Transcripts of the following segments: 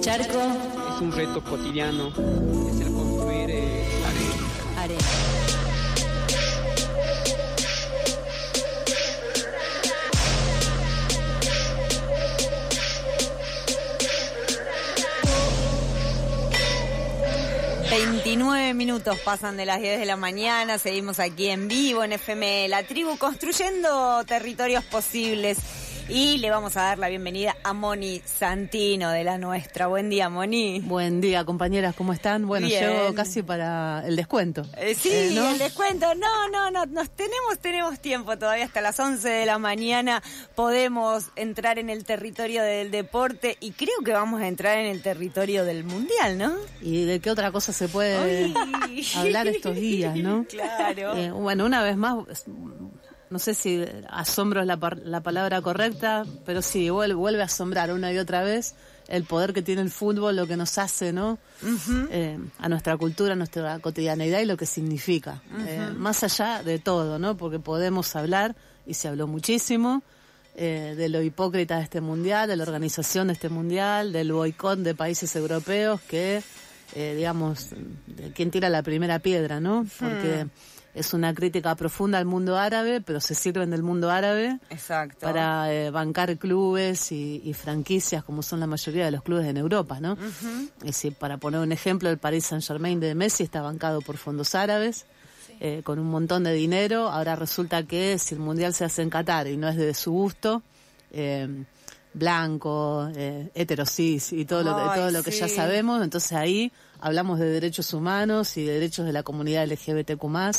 Charco es un reto cotidiano, es el construir arena. Minutos pasan de las 10 de la mañana, seguimos aquí en vivo en FM La Tribu, construyendo territorios posibles. Y le vamos a dar la bienvenida a Moni Santino de La Nuestra. Buen día, Moni. Buen día, compañeras, ¿cómo están? Bueno, bien. Llego casi para el descuento. Sí, ¿no? El descuento. No, tenemos tiempo todavía. Hasta las 11 de la mañana podemos entrar en el territorio del deporte y creo que vamos a entrar en el territorio del Mundial, ¿no? ¿Y de qué otra cosa se puede hablar estos días, no? Claro. Bueno, una vez más, no sé si asombro es la palabra correcta, pero sí, vuelve a asombrar una y otra vez el poder que tiene el fútbol, lo que nos hace, ¿no? Uh-huh. A nuestra cultura, a nuestra cotidianeidad y lo que significa. Uh-huh. Más allá de todo, ¿no? Porque podemos hablar, y se habló muchísimo, de lo hipócrita de este mundial, de la organización de este mundial, del boicot de países europeos que, digamos, de quién tira la primera piedra, ¿no? Porque es una crítica profunda al mundo árabe, pero se sirven del mundo árabe. Exacto. Para bancar clubes y franquicias, como son la mayoría de los clubes en Europa, ¿no? Uh-huh. Es decir, para poner un ejemplo, el Paris Saint-Germain de Messi está bancado por fondos árabes, sí, con un montón de dinero. Ahora resulta que si el Mundial se hace en Qatar y no es de su gusto, blanco, heterosis y todo lo que ya sabemos, entonces ahí hablamos de derechos humanos y de derechos de la comunidad LGBTQ+,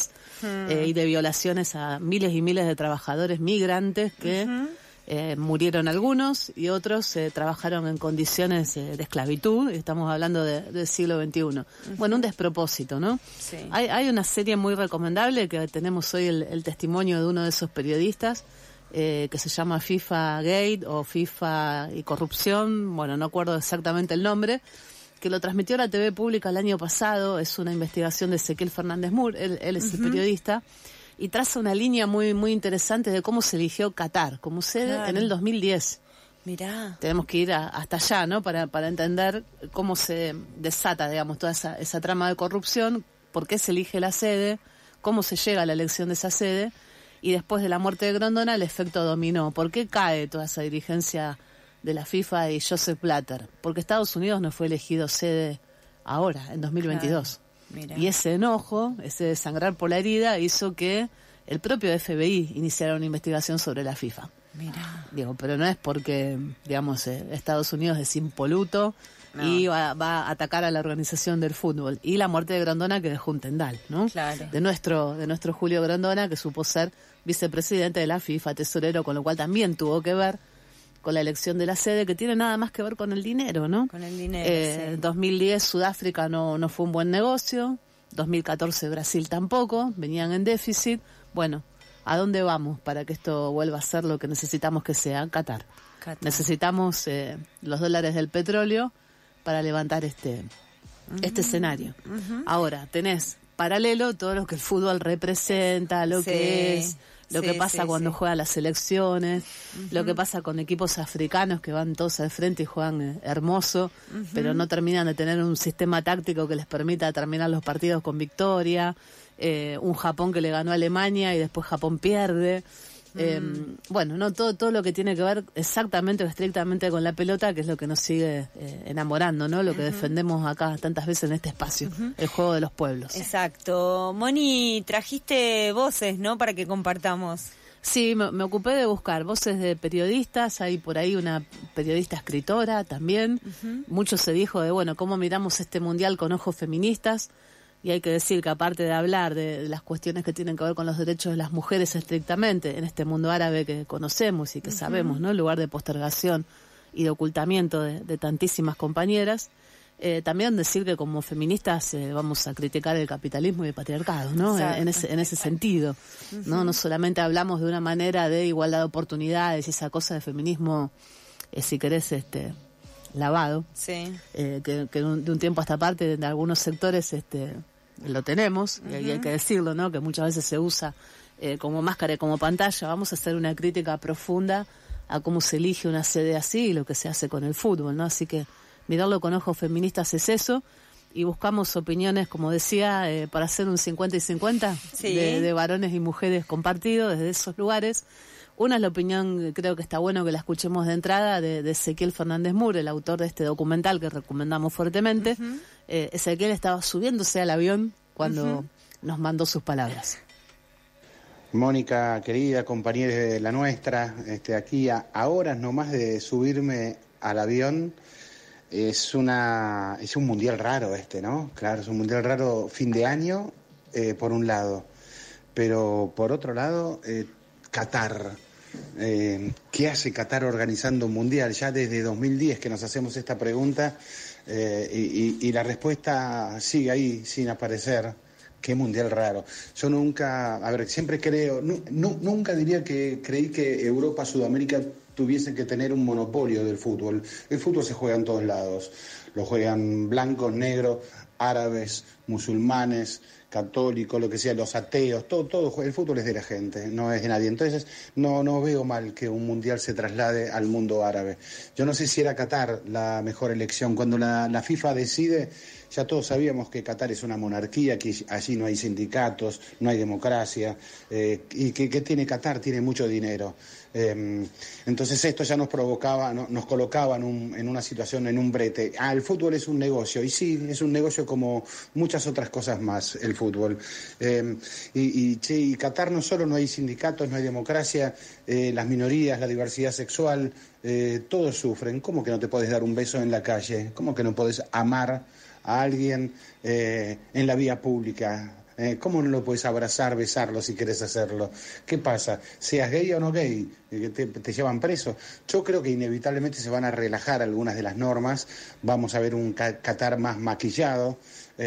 y de violaciones a miles y miles de trabajadores migrantes que murieron algunos y otros trabajaron en condiciones de esclavitud, y estamos hablando del siglo XXI. Bueno, un despropósito, ¿no? Sí. Hay una serie muy recomendable que tenemos hoy el testimonio de uno de esos periodistas, que se llama FIFA Gate o FIFA y Corrupción, bueno, no acuerdo exactamente el nombre, que lo transmitió la TV pública el año pasado. Es una investigación de Ezequiel Fernández Moore, él es el periodista, y traza una línea muy muy interesante de cómo se eligió Qatar como sede en el 2010. Mirá. Tenemos que ir hasta allá, ¿no? Para entender cómo se desata, digamos, toda esa trama de corrupción, por qué se elige la sede, cómo se llega a la elección de esa sede, y después de la muerte de Grondona, el efecto dominó. ¿Por qué cae toda esa dirigencia de la FIFA y Joseph Blatter? Porque Estados Unidos no fue elegido sede ahora, en 2022. Claro. Y ese enojo, ese desangrar por la herida, hizo que el propio FBI iniciara una investigación sobre la FIFA. Mirá. Digo, pero no es porque, digamos, Estados Unidos es impoluto, no, y va a atacar a la organización del fútbol. Y la muerte de Grondona, que dejó un tendal, ¿no? Claro. De nuestro Julio Grondona, que supo ser vicepresidente de la FIFA, tesorero, con lo cual también tuvo que ver con la elección de la sede, que tiene nada más que ver con el dinero, ¿no? Con el dinero, sí. 2010 Sudáfrica no fue un buen negocio, 2014 Brasil tampoco, venían en déficit. Bueno, ¿a dónde vamos para que esto vuelva a ser lo que necesitamos que sea? Qatar. Necesitamos los dólares del petróleo para levantar este escenario. Ahora, tenés paralelo todo lo que el fútbol representa, lo que es, lo que pasa cuando juegan las selecciones, lo que pasa con equipos africanos que van todos al frente y juegan hermoso, pero no terminan de tener un sistema táctico que les permita terminar los partidos con victoria, un Japón que le ganó a Alemania y después Japón pierde. Bueno, no todo lo que tiene que ver exactamente o estrictamente con la pelota, que es lo que nos sigue enamorando, ¿no? Lo que defendemos acá tantas veces en este espacio, el juego de los pueblos. Exacto. Moni, trajiste voces, ¿no? Para que compartamos. Sí, me ocupé de buscar voces de periodistas. Hay por ahí una periodista escritora también. Mucho se dijo de, bueno, cómo miramos este mundial con ojos feministas. Y hay que decir que aparte de hablar de las cuestiones que tienen que ver con los derechos de las mujeres estrictamente, en este mundo árabe que conocemos y que sabemos, ¿no? El lugar de postergación y de ocultamiento de tantísimas compañeras, también decir que como feministas vamos a criticar el capitalismo y el patriarcado, ¿no? En ese sentido, ¿no? No solamente hablamos de una manera de igualdad de oportunidades y esa cosa de feminismo, si querés, lavado, que de un tiempo a esta parte de algunos sectores lo tenemos, y hay que decirlo, ¿no? Que muchas veces se usa como máscara y como pantalla. Vamos a hacer una crítica profunda a cómo se elige una sede así y lo que se hace con el fútbol, ¿no? Así que mirarlo con ojos feministas es eso, y buscamos opiniones, como decía, para hacer un 50 y 50 de varones y mujeres compartidos desde esos lugares. Una es la opinión, creo que está bueno que la escuchemos de entrada, de Ezequiel Fernández Mur, el autor de este documental que recomendamos fuertemente. Ezequiel estaba subiéndose al avión cuando nos mandó sus palabras. Mónica, querida compañera de la nuestra, aquí a horas nomás de subirme al avión, es un mundial raro ¿no? Claro, es un mundial raro fin de año, por un lado, pero por otro lado, Qatar. ¿Qué hace Qatar organizando un mundial? Ya desde 2010 que nos hacemos esta pregunta y la respuesta sigue ahí sin aparecer. Qué mundial raro. Yo nunca, siempre creo, nunca diría que creí que Europa, Sudamérica tuviesen que tener un monopolio del fútbol. El fútbol se juega en todos lados. Lo juegan blancos, negros, árabes, musulmanes, católicos, lo que sea, los ateos, todo. El fútbol es de la gente, no es de nadie. Entonces, no veo mal que un mundial se traslade al mundo árabe. Yo no sé si era Qatar la mejor elección. Cuando la FIFA decide, ya todos sabíamos que Qatar es una monarquía, que allí no hay sindicatos, no hay democracia, y que tiene Qatar, tiene mucho dinero. Entonces esto ya nos provocaba, nos colocaba en una situación, en un brete. El fútbol es un negocio, y sí, es un negocio como muchas otras cosas más, el fútbol. Y Qatar no solo no hay sindicatos, no hay democracia, las minorías, la diversidad sexual, todos sufren. ¿Cómo que no te podés dar un beso en la calle? ¿Cómo que no podés amar a alguien en la vía pública? ¿Cómo no lo puedes abrazar, besarlo si querés hacerlo? ¿Qué pasa? Seas gay o no gay, te llevan preso. Yo creo que inevitablemente se van a relajar algunas de las normas, vamos a ver un Qatar más maquillado.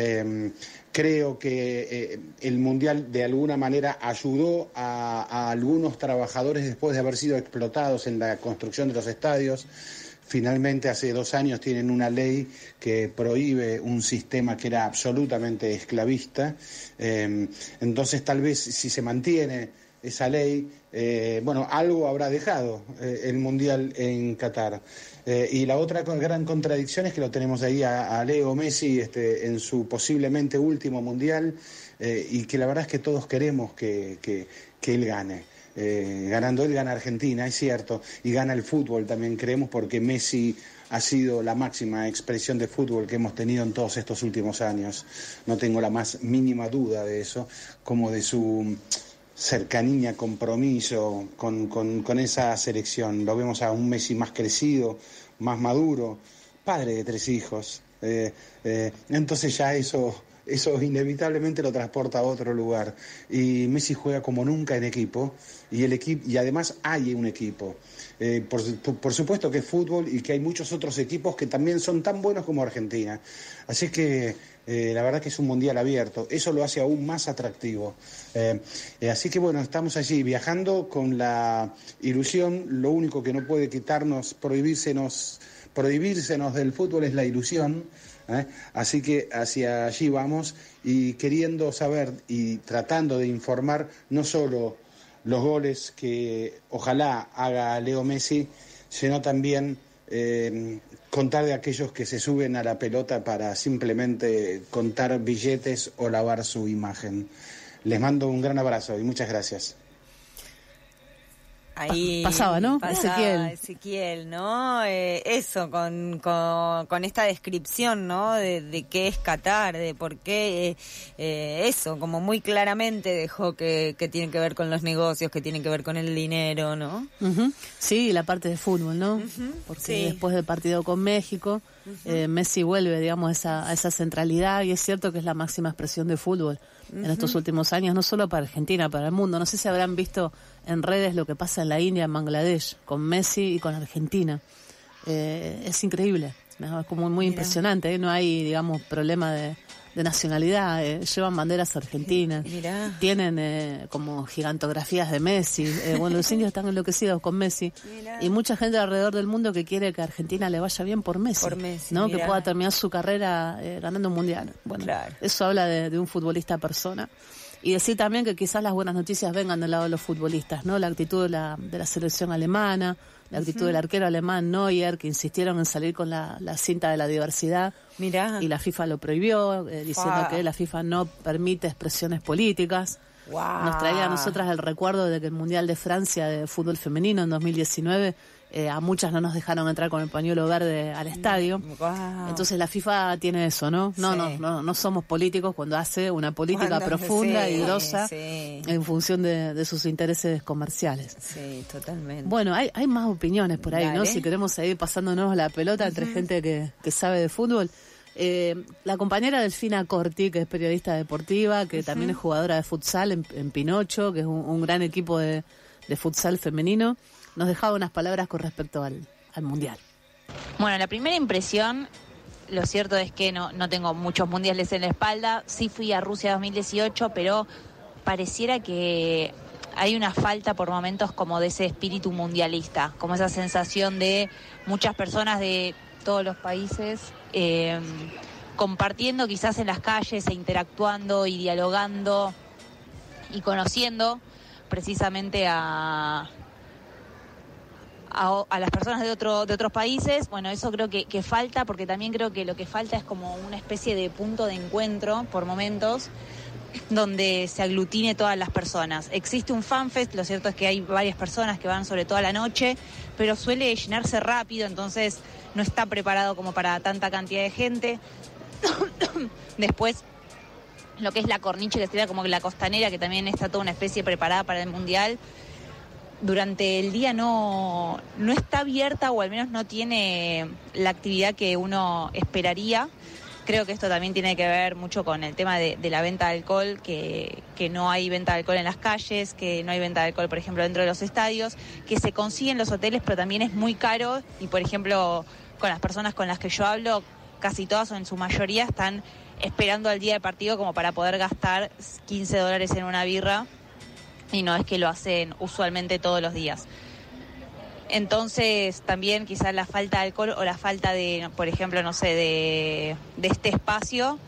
Creo que el Mundial de alguna manera ayudó a algunos trabajadores después de haber sido explotados en la construcción de los estadios. Finalmente, hace 2 años tienen una ley que prohíbe un sistema que era absolutamente esclavista. Entonces, tal vez si se mantiene esa ley, algo habrá dejado el Mundial en Qatar. Y la otra gran contradicción es que lo tenemos ahí a Leo Messi en su posiblemente último Mundial, y que la verdad es que todos queremos que él gane. Ganando él, gana Argentina, es cierto, y gana el fútbol también, creemos, porque Messi ha sido la máxima expresión de fútbol que hemos tenido en todos estos últimos años. No tengo la más mínima duda de eso, como de su cercanía, compromiso con esa selección. Lo vemos a un Messi más crecido, más maduro, padre de 3 hijos. Entonces ya eso inevitablemente lo transporta a otro lugar. Y Messi juega como nunca en equipo, y además hay un equipo. Por supuesto que es fútbol, y que hay muchos otros equipos que también son tan buenos como Argentina. Así que la verdad que es un mundial abierto. Eso lo hace aún más atractivo. Así que bueno, estamos allí viajando con la ilusión. Lo único que no puede quitarnos, prohibírsenos del fútbol es la ilusión. Así que hacia allí vamos, y queriendo saber y tratando de informar no solo los goles que ojalá haga Leo Messi, sino también contar de aquellos que se suben a la pelota para simplemente contar billetes o lavar su imagen. Les mando un gran abrazo y muchas gracias. Ahí pasaba, ¿no? Ezequiel, ¿no? Eso, con esta descripción, ¿no? De qué es Qatar, de por qué eso, como muy claramente dejó que tiene que ver con los negocios, que tienen que ver con el dinero, ¿no? Uh-huh. Sí, la parte de fútbol, ¿no? Uh-huh. Porque después del partido con México, Messi vuelve, digamos, a esa centralidad, y es cierto que es la máxima expresión de fútbol en estos últimos años, no solo para Argentina, para el mundo. No sé si habrán visto en redes lo que pasa en la India, en Bangladesh, con Messi y con Argentina. Es increíble, ¿no? Es como muy impresionante, ¿eh? No hay, digamos, problema de nacionalidad, llevan banderas argentinas, tienen como gigantografías de Messi, los indios están enloquecidos con Messi, y mucha gente alrededor del mundo que quiere que a Argentina le vaya bien por Messi, ¿no? Que pueda terminar su carrera ganando un mundial. Bueno, eso habla de un futbolista persona. Y decir también que quizás las buenas noticias vengan del lado de los futbolistas, ¿no? La actitud de la selección alemana, la actitud del arquero alemán Neuer, que insistieron en salir con la cinta de la diversidad. Mirá. Y la FIFA lo prohibió, diciendo que la FIFA no permite expresiones políticas. Wow. Nos traía a nosotras el recuerdo de que el Mundial de Francia de fútbol femenino en 2019, a muchas no nos dejaron entrar con el pañuelo verde al estadio. Wow. Entonces la FIFA tiene eso, ¿no? No somos políticos cuando hace una política profunda y grosa en función de sus intereses comerciales. Sí, totalmente. Bueno, hay más opiniones por ahí, ¿no? Si queremos seguir pasándonos la pelota entre gente que sabe de fútbol. La compañera Delfina Corti, que es periodista deportiva, que también es jugadora de futsal en Pinocho, que es un gran equipo de futsal femenino, nos dejaba unas palabras con respecto al Mundial. Bueno, la primera impresión, lo cierto es que no tengo muchos mundiales en la espalda. Sí fui a Rusia 2018, pero pareciera que hay una falta por momentos como de ese espíritu mundialista, como esa sensación de muchas personas de todos los países compartiendo quizás en las calles e interactuando y dialogando y conociendo precisamente a las personas de otros países. Bueno, eso creo que falta, porque también creo que lo que falta es como una especie de punto de encuentro por momentos donde se aglutine todas las personas. Existe un fanfest, lo cierto es que hay varias personas que van sobre toda la noche, pero suele llenarse rápido, entonces no está preparado como para tanta cantidad de gente. Después, lo que es la corniche, que sería como la costanera, que también está toda una especie preparada para el Mundial, durante el día no está abierta, o al menos no tiene la actividad que uno esperaría. Creo que esto también tiene que ver mucho con el tema de la venta de alcohol, que no hay venta de alcohol en las calles, que no hay venta de alcohol, por ejemplo, dentro de los estadios, que se consigue en los hoteles, pero también es muy caro. Y, por ejemplo, con las personas con las que yo hablo, casi todas o en su mayoría están esperando al día del partido como para poder gastar $15 en una birra, y no es que lo hacen usualmente todos los días. Entonces también quizás la falta de alcohol o la falta de, por ejemplo, no sé, de este espacio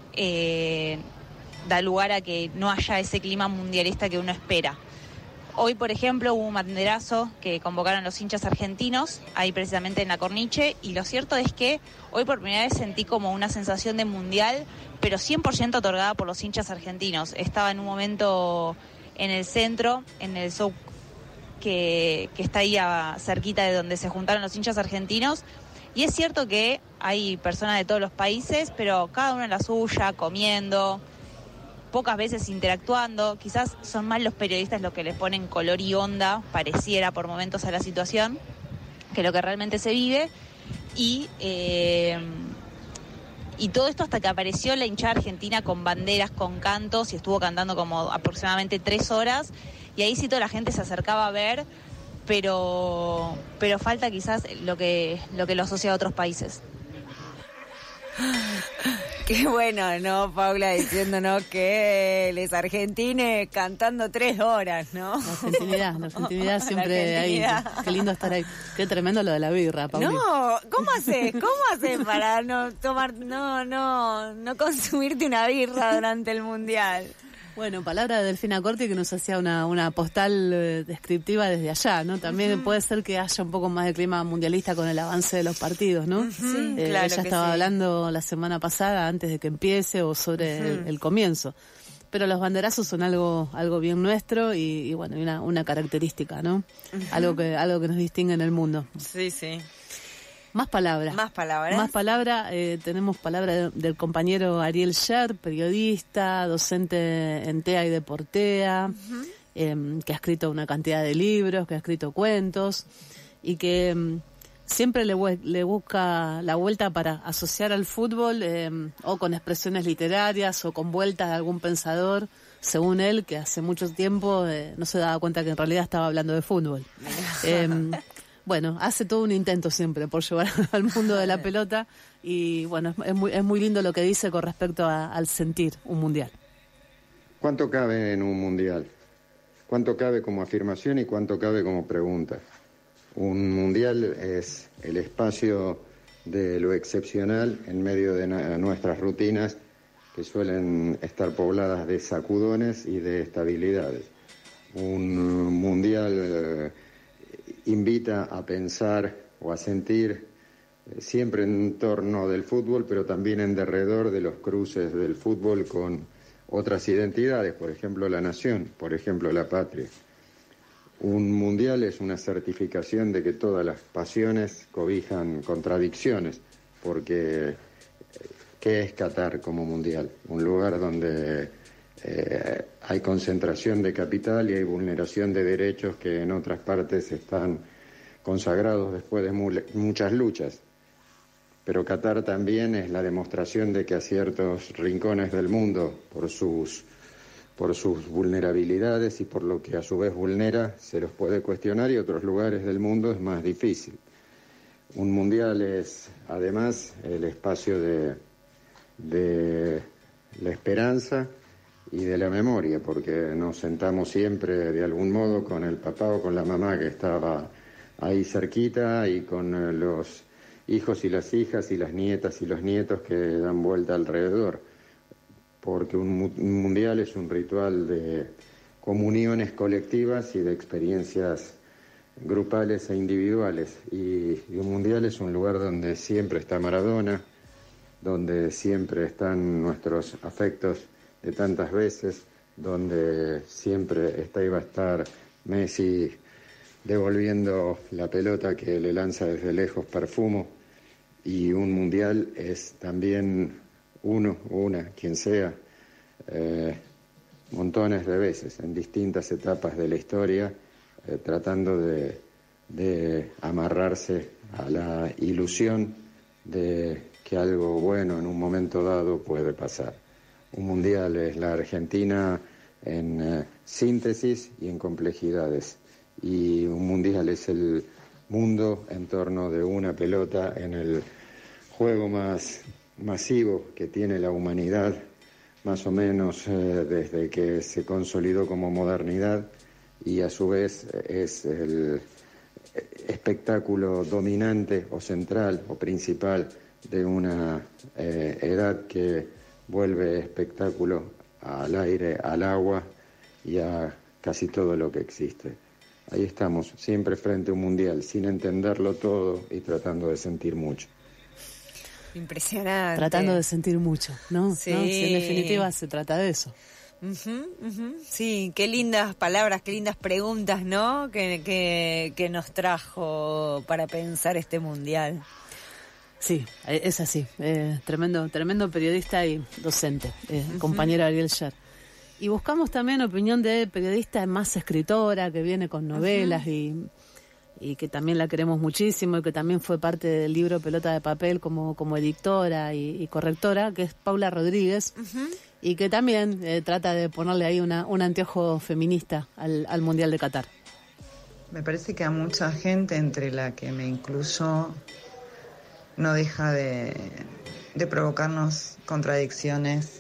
da lugar a que no haya ese clima mundialista que uno espera. Hoy, por ejemplo, hubo un banderazo que convocaron los hinchas argentinos, ahí precisamente en la corniche, y lo cierto es que hoy por primera vez sentí como una sensación de mundial, pero 100% otorgada por los hinchas argentinos. Estaba en un momento en el centro, en el show que está ahí cerquita de donde se juntaron los hinchas argentinos, y es cierto que hay personas de todos los países, pero cada uno en la suya, comiendo, pocas veces interactuando. Quizás son más los periodistas los que les ponen color y onda, pareciera por momentos, a la situación, que lo que realmente se vive. Y todo esto hasta que apareció la hinchada argentina con banderas, con cantos, y estuvo cantando como aproximadamente 3 horas, y ahí sí toda la gente se acercaba a ver, pero falta quizás lo que lo asocia a otros países. Qué bueno, ¿no, Paula? Diciéndonos que los argentines cantando 3 horas, ¿no? La argentinidad siempre ahí. Qué lindo estar ahí. Qué tremendo lo de la birra, Paula. No, ¿cómo haces para no tomar, no consumirte una birra durante el Mundial? Bueno, palabra de Delfina Corti, que nos hacía una postal descriptiva desde allá, ¿no? También puede ser que haya un poco más de clima mundialista con el avance de los partidos, ¿no? Sí, claro. Ella estaba hablando la semana pasada, antes de que empiece, o sobre el comienzo. Pero los banderazos son algo bien nuestro y bueno, una característica, ¿no? Algo que nos distingue en el mundo. Sí, sí. Más palabras. Tenemos palabra del compañero Ariel Sher, periodista, docente en TEA y Deportea, que ha escrito una cantidad de libros, que ha escrito cuentos, y que siempre le busca la vuelta para asociar al fútbol o con expresiones literarias o con vueltas de algún pensador, según él, que hace mucho tiempo no se daba cuenta que en realidad estaba hablando de fútbol. Bueno, hace todo un intento siempre por llevar al mundo de la pelota, y bueno, es muy lindo lo que dice con respecto al sentir un mundial. ¿Cuánto cabe en un mundial? ¿Cuánto cabe como afirmación y cuánto cabe como pregunta? Un mundial es el espacio de lo excepcional en medio de nuestras rutinas, que suelen estar pobladas de sacudones y de estabilidades. Un mundial invita a pensar o a sentir siempre en torno del fútbol, pero también en derredor de los cruces del fútbol con otras identidades, por ejemplo la nación, por ejemplo la patria. Un mundial es una certificación de que todas las pasiones cobijan contradicciones, porque ¿qué es Qatar como mundial? Un lugar donde hay concentración de capital y hay vulneración de derechos que en otras partes están consagrados después de muchas luchas. Pero Qatar también es la demostración de que a ciertos rincones del mundo, por sus vulnerabilidades y por lo que a su vez vulnera, se los puede cuestionar, y otros lugares del mundo es más difícil. Un mundial es además el espacio de la esperanza y de la memoria, porque nos sentamos siempre de algún modo con el papá o con la mamá que estaba ahí cerquita, y con los hijos y las hijas y las nietas y los nietos que dan vuelta alrededor, porque un mundial es un ritual de comuniones colectivas y de experiencias grupales e individuales, y un mundial es un lugar donde siempre está Maradona, donde siempre están nuestros afectos de tantas veces, donde siempre está y va a estar Messi devolviendo la pelota que le lanza desde lejos Perfumo. Y un mundial es también uno o una, quien sea, montones de veces, en distintas etapas de la historia, tratando de amarrarse a la ilusión de que algo bueno en un momento dado puede pasar. Un mundial es la Argentina en síntesis y en complejidades, y un mundial es el mundo en torno de una pelota en el juego más masivo que tiene la humanidad, más o menos desde que se consolidó como modernidad, y a su vez es el espectáculo dominante o central o principal de una edad que vuelve espectáculo al aire, al agua y a casi todo lo que existe. Ahí estamos, siempre frente a un mundial, sin entenderlo todo y tratando de sentir mucho. Impresionante. Tratando de sentir mucho, ¿no? Sí. ¿No? Si en definitiva se trata de eso. Sí, qué lindas palabras, qué lindas preguntas, ¿no? Que nos trajo para pensar este mundial. Sí, es así. Tremendo periodista y docente, compañero Ariel Sher. Y buscamos también opinión de periodista más escritora, que viene con novelas y que también la queremos muchísimo, y que también fue parte del libro Pelota de Papel como editora y correctora, que es Paula Rodríguez, y que también trata de ponerle ahí un anteojo feminista al Mundial de Qatar. Me parece que a mucha gente, entre la que me incluyo, no deja de provocarnos contradicciones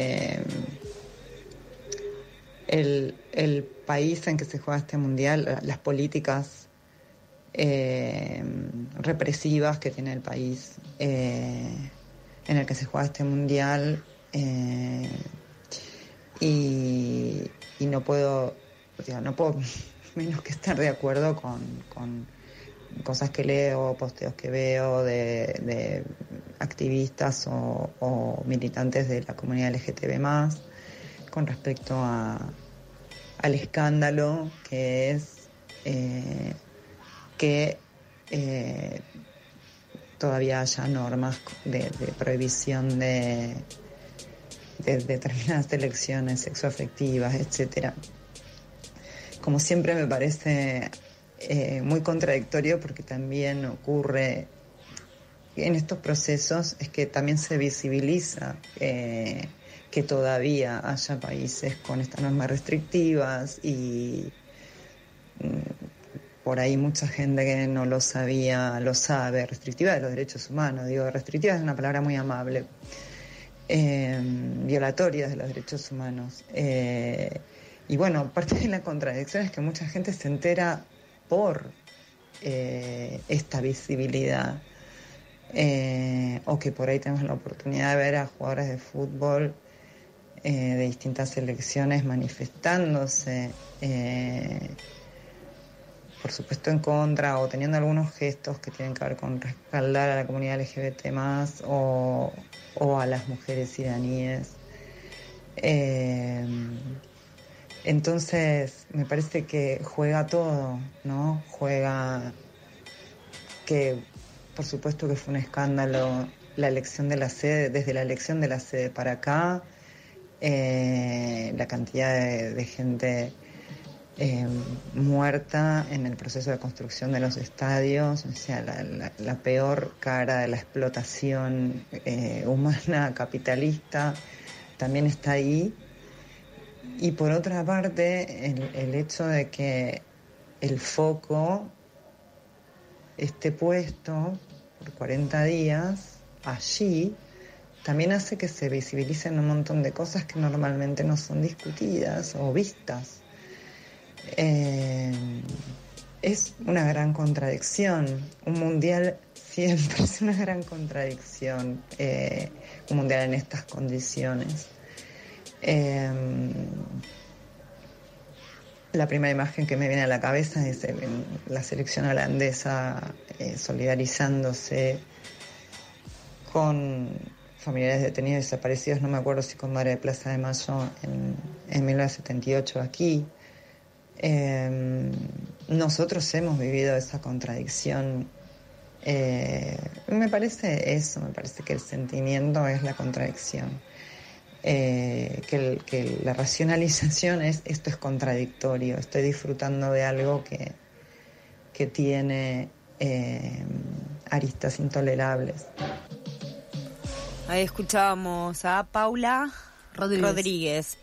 el país en que se juega este mundial, las políticas represivas que tiene el país en el que se juega este mundial, y no puedo menos que estar de acuerdo con cosas que leo, posteos que veo de activistas o militantes de la comunidad LGTB+, con respecto al escándalo que es que todavía haya normas de prohibición de determinadas elecciones sexoafectivas, etcétera. Como siempre me parece muy contradictorio, porque también ocurre en estos procesos, es que también se visibiliza que todavía haya países con estas normas restrictivas, y por ahí mucha gente que no lo sabía lo sabe. Restrictiva de los derechos humanos, digo, restrictiva es una palabra muy amable, violatorias de los derechos humanos, y bueno, parte de la contradicción es que mucha gente se entera por esta visibilidad, o o que por ahí tenemos la oportunidad de ver a jugadores de fútbol de distintas selecciones manifestándose, por supuesto en contra, o teniendo algunos gestos que tienen que ver con respaldar a la comunidad LGBT+, o a las mujeres iraníes. Entonces, me parece que juega todo, ¿no? Juega que, por supuesto que fue un escándalo la elección de la sede, desde la elección de la sede para acá, la cantidad de gente muerta en el proceso de construcción de los estadios, o sea, la peor cara de la explotación humana capitalista también está ahí. Y por otra parte, el hecho de que el foco esté puesto por 40 días allí, también hace que se visibilicen un montón de cosas que normalmente no son discutidas o vistas. Es una gran contradicción. Un mundial siempre es una gran contradicción, un mundial en estas condiciones. La primera imagen que me viene a la cabeza es la selección holandesa solidarizándose con familiares detenidos y desaparecidos, no me acuerdo si con Madre de Plaza de Mayo en 1978 aquí. Nosotros hemos vivido esa contradicción. Me parece eso, me parece que el sentimiento es la contradicción. Que la racionalización es esto es contradictorio, estoy disfrutando de algo que tiene aristas intolerables. Ahí escuchábamos a Paula Rodríguez,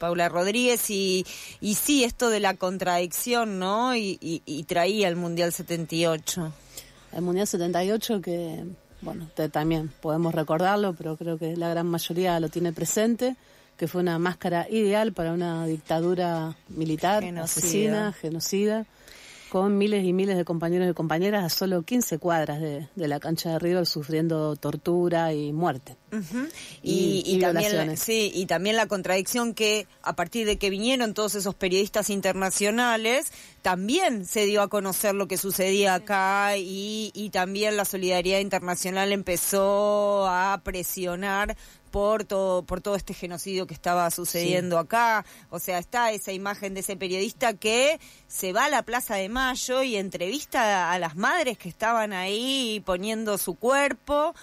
y sí, esto de la contradicción, ¿no? Y traía el Mundial 78. El Mundial 78 que, bueno, también podemos recordarlo, pero creo que la gran mayoría lo tiene presente, que fue una máscara ideal para una dictadura militar, asesina, genocida, con miles y miles de compañeros y compañeras a solo 15 cuadras de la cancha de River sufriendo tortura y muerte. Uh-huh. Y también, y también la contradicción que a partir de que vinieron todos esos periodistas internacionales, también se dio a conocer lo que sucedía acá y también la solidaridad internacional empezó a presionar por todo este genocidio que estaba sucediendo acá. O sea, está esa imagen de ese periodista que se va a la Plaza de Mayo y entrevista a las madres que estaban ahí poniendo su cuerpo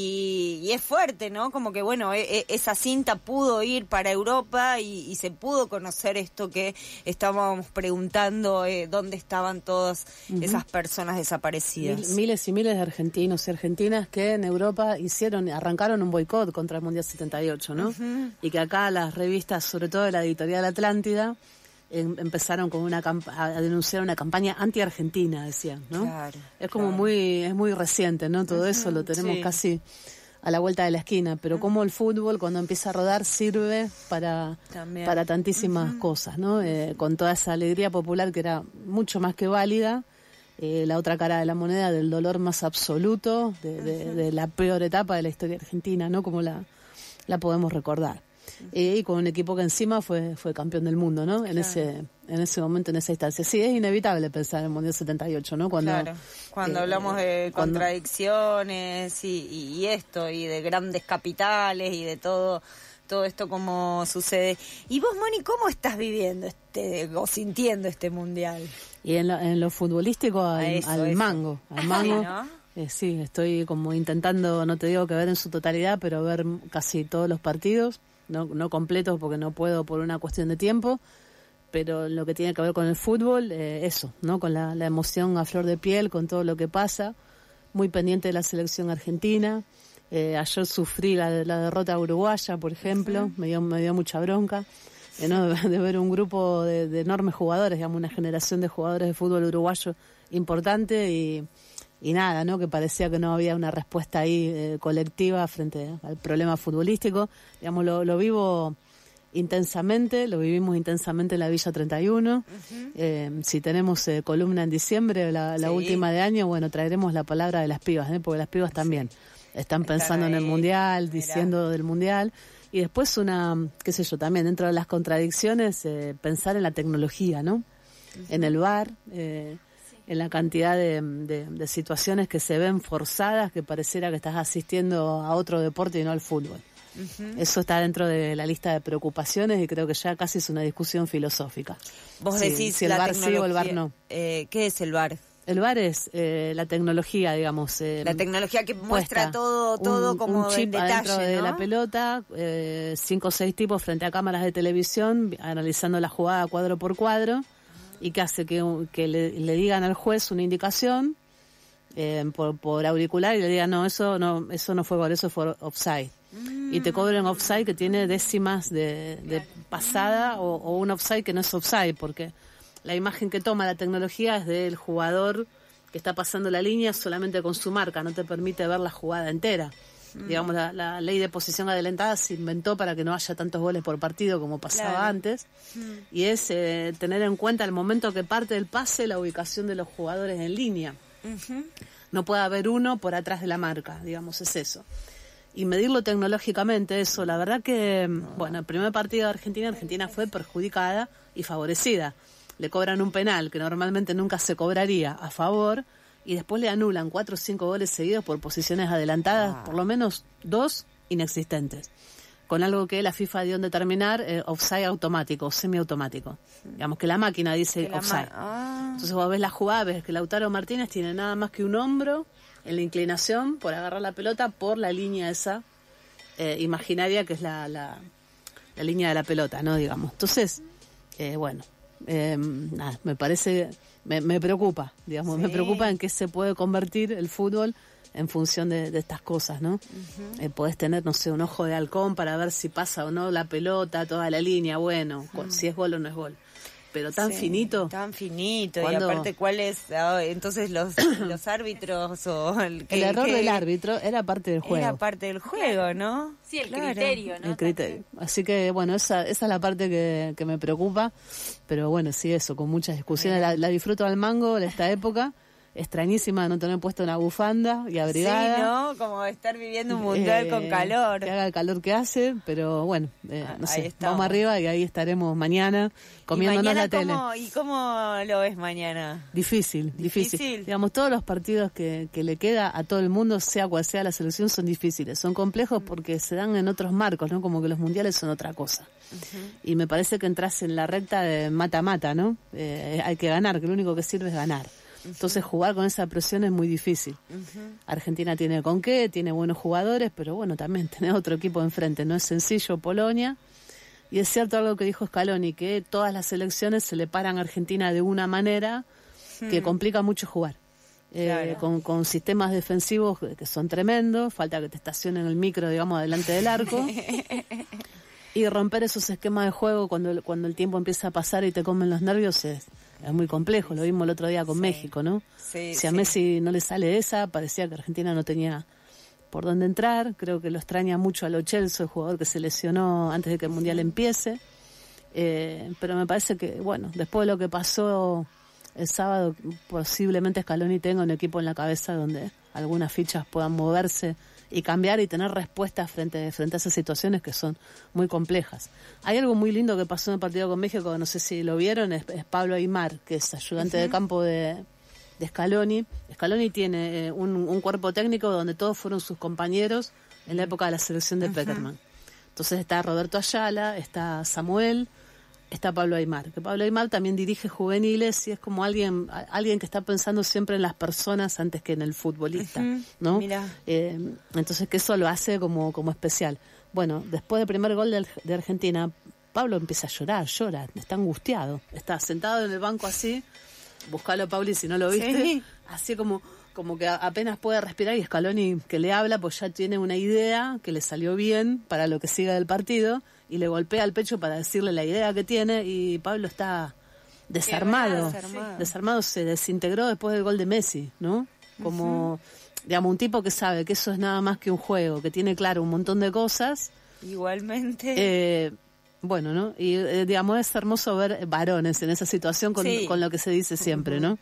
y es fuerte, ¿no? Como que, bueno, esa cinta pudo ir para Europa y se pudo conocer esto que estábamos preguntando, dónde estaban todas esas personas desaparecidas. Miles y miles de argentinos y argentinas que en Europa arrancaron un boicot contra el Mundial 78, ¿no? Uh-huh. Y que acá las revistas, sobre todo de la editorial Atlántida, empezaron con a denunciar una campaña anti-argentina, decían, ¿no? Claro, es como muy reciente, ¿no? Todo eso lo tenemos casi a la vuelta de la esquina, pero como el fútbol cuando empieza a rodar sirve para tantísimas cosas, ¿no? Con toda esa alegría popular que era mucho más que válida, la otra cara de la moneda del dolor más absoluto, de la peor etapa de la historia argentina, ¿no? Como la podemos recordar. Y con un equipo que encima fue campeón del mundo, ¿no? En ese momento, en esa instancia. Sí, es inevitable pensar en el Mundial 78, ¿no? Cuando hablamos de contradicciones y esto, y de grandes capitales y de todo esto como sucede. Y vos, Moni, ¿cómo estás viviendo o sintiendo este Mundial? Y en lo futbolístico al mango. ¿No? Sí, estoy como intentando, no te digo que ver en su totalidad, pero ver casi todos los partidos, no completos porque no puedo por una cuestión de tiempo, pero lo que tiene que ver con el fútbol, eso, ¿no? Con la emoción a flor de piel, con todo lo que pasa, muy pendiente de la selección argentina. Ayer sufrí la derrota uruguaya, por ejemplo, me dio mucha bronca, ¿no? De ver un grupo de enormes jugadores, digamos, una generación de jugadores de fútbol uruguayo importante y nada, ¿no? Que parecía que no había una respuesta ahí colectiva frente al problema futbolístico. Digamos, lo vivimos intensamente en la Villa 31. Si tenemos columna en diciembre, la última de año, bueno, traeremos la palabra de las pibas, porque las pibas también están pensando en el Mundial, diciendo del Mundial. Y después qué sé yo, también dentro de las contradicciones, pensar en la tecnología, ¿no? En el VAR, en la cantidad de situaciones que se ven forzadas, que pareciera que estás asistiendo a otro deporte y no al fútbol. Eso está dentro de la lista de preocupaciones y creo que ya casi es una discusión filosófica. Vos decís si el VAR sí o el VAR no. ¿Qué es el VAR? El VAR es la tecnología, digamos. La tecnología que muestra todo como un chip en detalle, adentro de ¿no? la pelota, 5 o 6 tipos frente a cámaras de televisión, analizando la jugada cuadro por cuadro, y que hace que le digan al juez una indicación por auricular y le digan, no, eso no fue gol, eso fue offside. Y te cobran offside que tiene décimas de pasada o un offside que no es offside, porque la imagen que toma la tecnología es del jugador que está pasando la línea solamente con su marca, no te permite ver la jugada entera. Digamos, la ley de posición adelantada se inventó para que no haya tantos goles por partido como pasaba antes, y es tener en cuenta al momento que parte del pase la ubicación de los jugadores en línea. No puede haber uno por atrás de la marca, digamos, es eso. Y medirlo tecnológicamente, eso, la verdad que, bueno, el primer partido de Argentina fue perjudicada y favorecida. Le cobran un penal que normalmente nunca se cobraría a favor y después le anulan 4 o 5 goles seguidos por posiciones adelantadas, por lo menos 2 inexistentes, con algo que la FIFA dio en determinar offside automático, semiautomático. Digamos que la máquina dice offside. Entonces vos ves la jugada, ves que Lautaro Martínez tiene nada más que un hombro en la inclinación por agarrar la pelota por la línea esa imaginaria que es la línea de la pelota, ¿no? Digamos. Entonces, bueno, nada, me parece, me preocupa, digamos, me preocupa en qué se puede convertir el fútbol en función de estas cosas, ¿no? Podés tener, no sé, un ojo de halcón para ver si pasa o no la pelota, toda la línea, bueno, si es gol o no es gol. Pero tan finito. Tan finito. ¿Cuándo? Y aparte, ¿cuál es? Entonces, los árbitros o... El error del árbitro era parte del juego. Era parte del juego, ¿no? Sí, el criterio, ¿no? El criterio. Así que, bueno, esa es la parte que me preocupa. Pero bueno, sí, eso, con muchas discusiones. La disfruto al mango de esta época. Extrañísima no tener puesto una bufanda y abrigada. Sí, ¿no? Como estar viviendo un mundial con calor. Que haga el calor que hace, pero bueno, no sé, vamos arriba y ahí estaremos mañana comiéndonos la tele. ¿Y cómo lo ves mañana? Difícil. Digamos, todos los partidos que le queda a todo el mundo, sea cual sea la selección, son difíciles. Son complejos porque se dan en otros marcos, ¿no? Como que los mundiales son otra cosa. Y me parece que entras en la recta de mata-mata, ¿no? Hay que ganar, que lo único que sirve es ganar. Entonces jugar con esa presión es muy difícil. Argentina tiene con qué, tiene buenos jugadores, pero bueno, también tiene otro equipo enfrente. No es sencillo Polonia. Y es cierto algo que dijo Scaloni, que todas las selecciones se le paran a Argentina de una manera que complica mucho jugar. Con sistemas defensivos que son tremendos, falta que te estacionen el micro, digamos, delante del arco. Y romper esos esquemas de juego cuando el tiempo empieza a pasar y te comen los nervios es muy complejo. Lo vimos el otro día con México, ¿no? Si a Messi no le sale esa, parecía que Argentina no tenía por dónde entrar. Creo que lo extraña mucho a Lo Celso, el jugador que se lesionó antes de que el Mundial empiece. Pero me parece que, bueno, después de lo que pasó el sábado, posiblemente Scaloni tenga un equipo en la cabeza donde algunas fichas puedan moverse y cambiar y tener respuestas frente a esas situaciones que son muy complejas. Hay algo muy lindo que pasó en el partido con México, no sé si lo vieron, es Pablo Aimar, que es ayudante de campo de Scaloni. Scaloni tiene un cuerpo técnico donde todos fueron sus compañeros en la época de la selección de Pekerman. Entonces está Roberto Ayala, está Samuel, está Pablo Aimar, que Pablo Aimar también dirige juveniles y es como alguien que está pensando siempre en las personas antes que en el futbolista, ¿no? Mira. Entonces que eso lo hace como especial. Bueno, después del primer gol de Argentina, Pablo empieza a llorar, llora, está angustiado, está sentado en el banco así, buscalo Pauli si no lo viste, así como que apenas puede respirar y Scaloni que le habla pues ya tiene una idea que le salió bien para lo que siga del partido y le golpea el pecho para decirle la idea que tiene y Pablo está desarmado, se desintegró después del gol de Messi, ¿no? Como, digamos, un tipo que sabe que eso es nada más que un juego, que tiene claro un montón de cosas. Igualmente. Bueno, ¿no? Y digamos, es hermoso ver varones en esa situación con lo que se dice siempre, ¿no?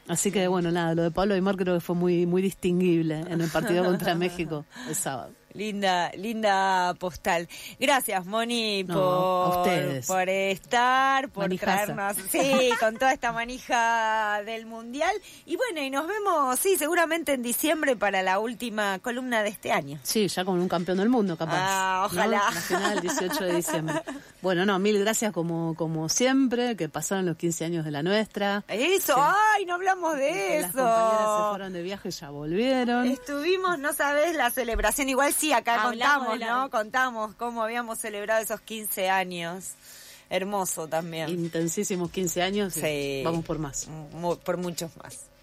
Así que bueno, nada, lo de Pablo Aimar creo que fue muy, muy distinguible en el partido contra México el sábado. Linda postal. Gracias, Moni, a ustedes. por estar, por Manijaza. traernos, sí, con toda esta manija del Mundial. Y bueno, y nos vemos, sí, seguramente en diciembre para la última columna de este año. Sí, ya con un campeón del mundo, capaz. Ojalá. ¿No? La final, 18 de diciembre. Bueno, no, mil gracias como siempre, que pasaron los 15 años de la nuestra. Eso, ¡ay, no hablamos de Las eso! compañeras se fueron de viaje y ya volvieron. Estuvimos, no sabés, la celebración, igual sí, acá Hablamos contamos, de ¿no? Contamos cómo habíamos celebrado esos 15 años. Hermoso también. Intensísimos 15 años. Sí. Vamos por más. Por muchos más.